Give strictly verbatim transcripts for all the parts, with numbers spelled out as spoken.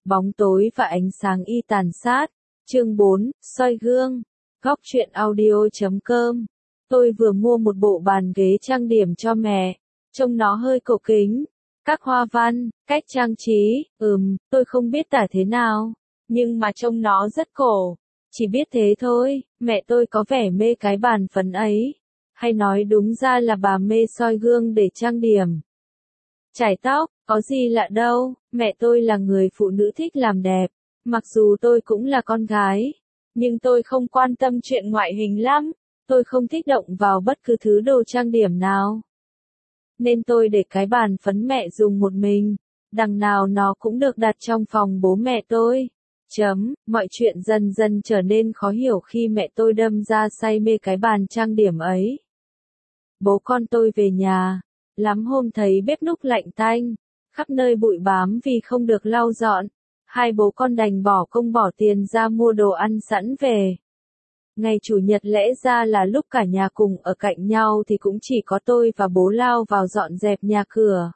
Bóng tối và ánh sáng y tàn sát. Chương bốn, soi gương. Góc truyện audio chấm com. Tôi vừa mua một bộ bàn ghế trang điểm cho mẹ. Trông nó hơi cổ kính. Các hoa văn, cách trang trí, ừm, tôi không biết tả thế nào. Nhưng mà trông nó rất cổ. Chỉ biết thế thôi, mẹ tôi có vẻ mê cái bàn phấn ấy. Hay nói đúng ra là bà mê soi gương để trang điểm. Chải tóc, có gì lạ đâu, mẹ tôi là người phụ nữ thích làm đẹp. Mặc dù tôi cũng là con gái, nhưng tôi không quan tâm chuyện ngoại hình lắm. Tôi không thích động vào bất cứ thứ đồ trang điểm nào. Nên tôi để cái bàn phấn mẹ dùng một mình. Đằng nào nó cũng được đặt trong phòng bố mẹ tôi. Chấm, mọi chuyện dần dần trở nên khó hiểu khi mẹ tôi đâm ra say mê cái bàn trang điểm ấy. Bố con tôi về nhà. Lắm hôm thấy bếp núc lạnh tanh, khắp nơi bụi bám vì không được lau dọn. Hai bố con đành bỏ công bỏ tiền ra mua đồ ăn sẵn về. Ngày chủ nhật lẽ ra là lúc cả nhà cùng ở cạnh nhau thì cũng chỉ có tôi và bố lao vào dọn dẹp nhà cửa.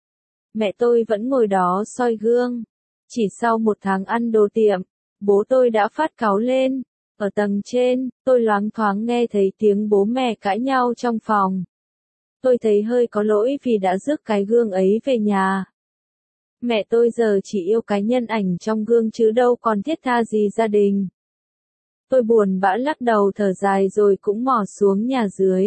Mẹ tôi vẫn ngồi đó soi gương. Chỉ sau một tháng ăn đồ tiệm, bố tôi đã phát cáu lên. Ở tầng trên, tôi loáng thoáng nghe thấy tiếng bố mẹ cãi nhau trong phòng. Tôi thấy hơi có lỗi vì đã rước cái gương ấy về nhà. Mẹ tôi giờ chỉ yêu cái nhân ảnh trong gương chứ đâu còn thiết tha gì gia đình. Tôi buồn bã lắc đầu thở dài rồi cũng mò xuống nhà dưới.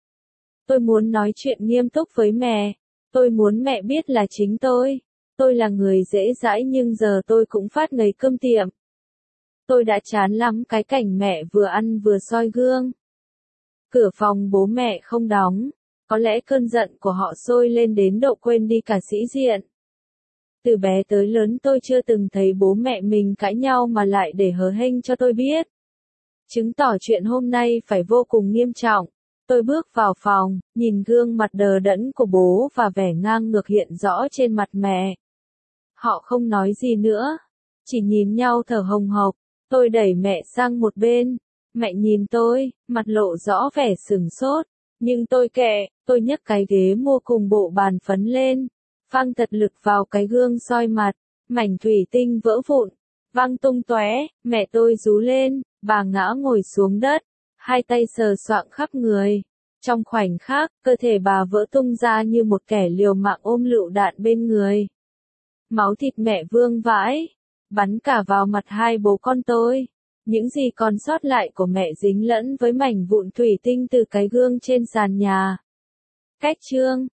Tôi muốn nói chuyện nghiêm túc với mẹ. Tôi muốn mẹ biết là chính tôi. Tôi là người dễ dãi nhưng giờ tôi cũng phát ngấy cơm tiệm. Tôi đã chán lắm cái cảnh mẹ vừa ăn vừa soi gương. Cửa phòng bố mẹ không đóng. Có lẽ cơn giận của họ sôi lên đến độ quên đi cả sĩ diện. Từ bé tới lớn tôi chưa từng thấy bố mẹ mình cãi nhau mà lại để hớ hênh cho tôi biết. Chứng tỏ chuyện hôm nay phải vô cùng nghiêm trọng. Tôi bước vào phòng, nhìn gương mặt đờ đẫn của bố và vẻ ngang ngược hiện rõ trên mặt mẹ. Họ không nói gì nữa, chỉ nhìn nhau thở hồng hộc. Tôi đẩy mẹ sang một bên. Mẹ nhìn tôi, mặt lộ rõ vẻ sửng sốt. Nhưng tôi kệ, tôi nhấc cái ghế mua cùng bộ bàn phấn lên, phang thật lực vào cái gương soi mặt, mảnh thủy tinh vỡ vụn, văng tung tóe, mẹ tôi rú lên, bà ngã ngồi xuống đất, hai tay sờ soạng khắp người. Trong khoảnh khắc, cơ thể bà vỡ tung ra như một kẻ liều mạng ôm lựu đạn bên người. Máu thịt mẹ vương vãi, bắn cả vào mặt hai bố con tôi. Những gì còn sót lại của mẹ dính lẫn với mảnh vụn thủy tinh từ cái gương trên sàn nhà. Cách chương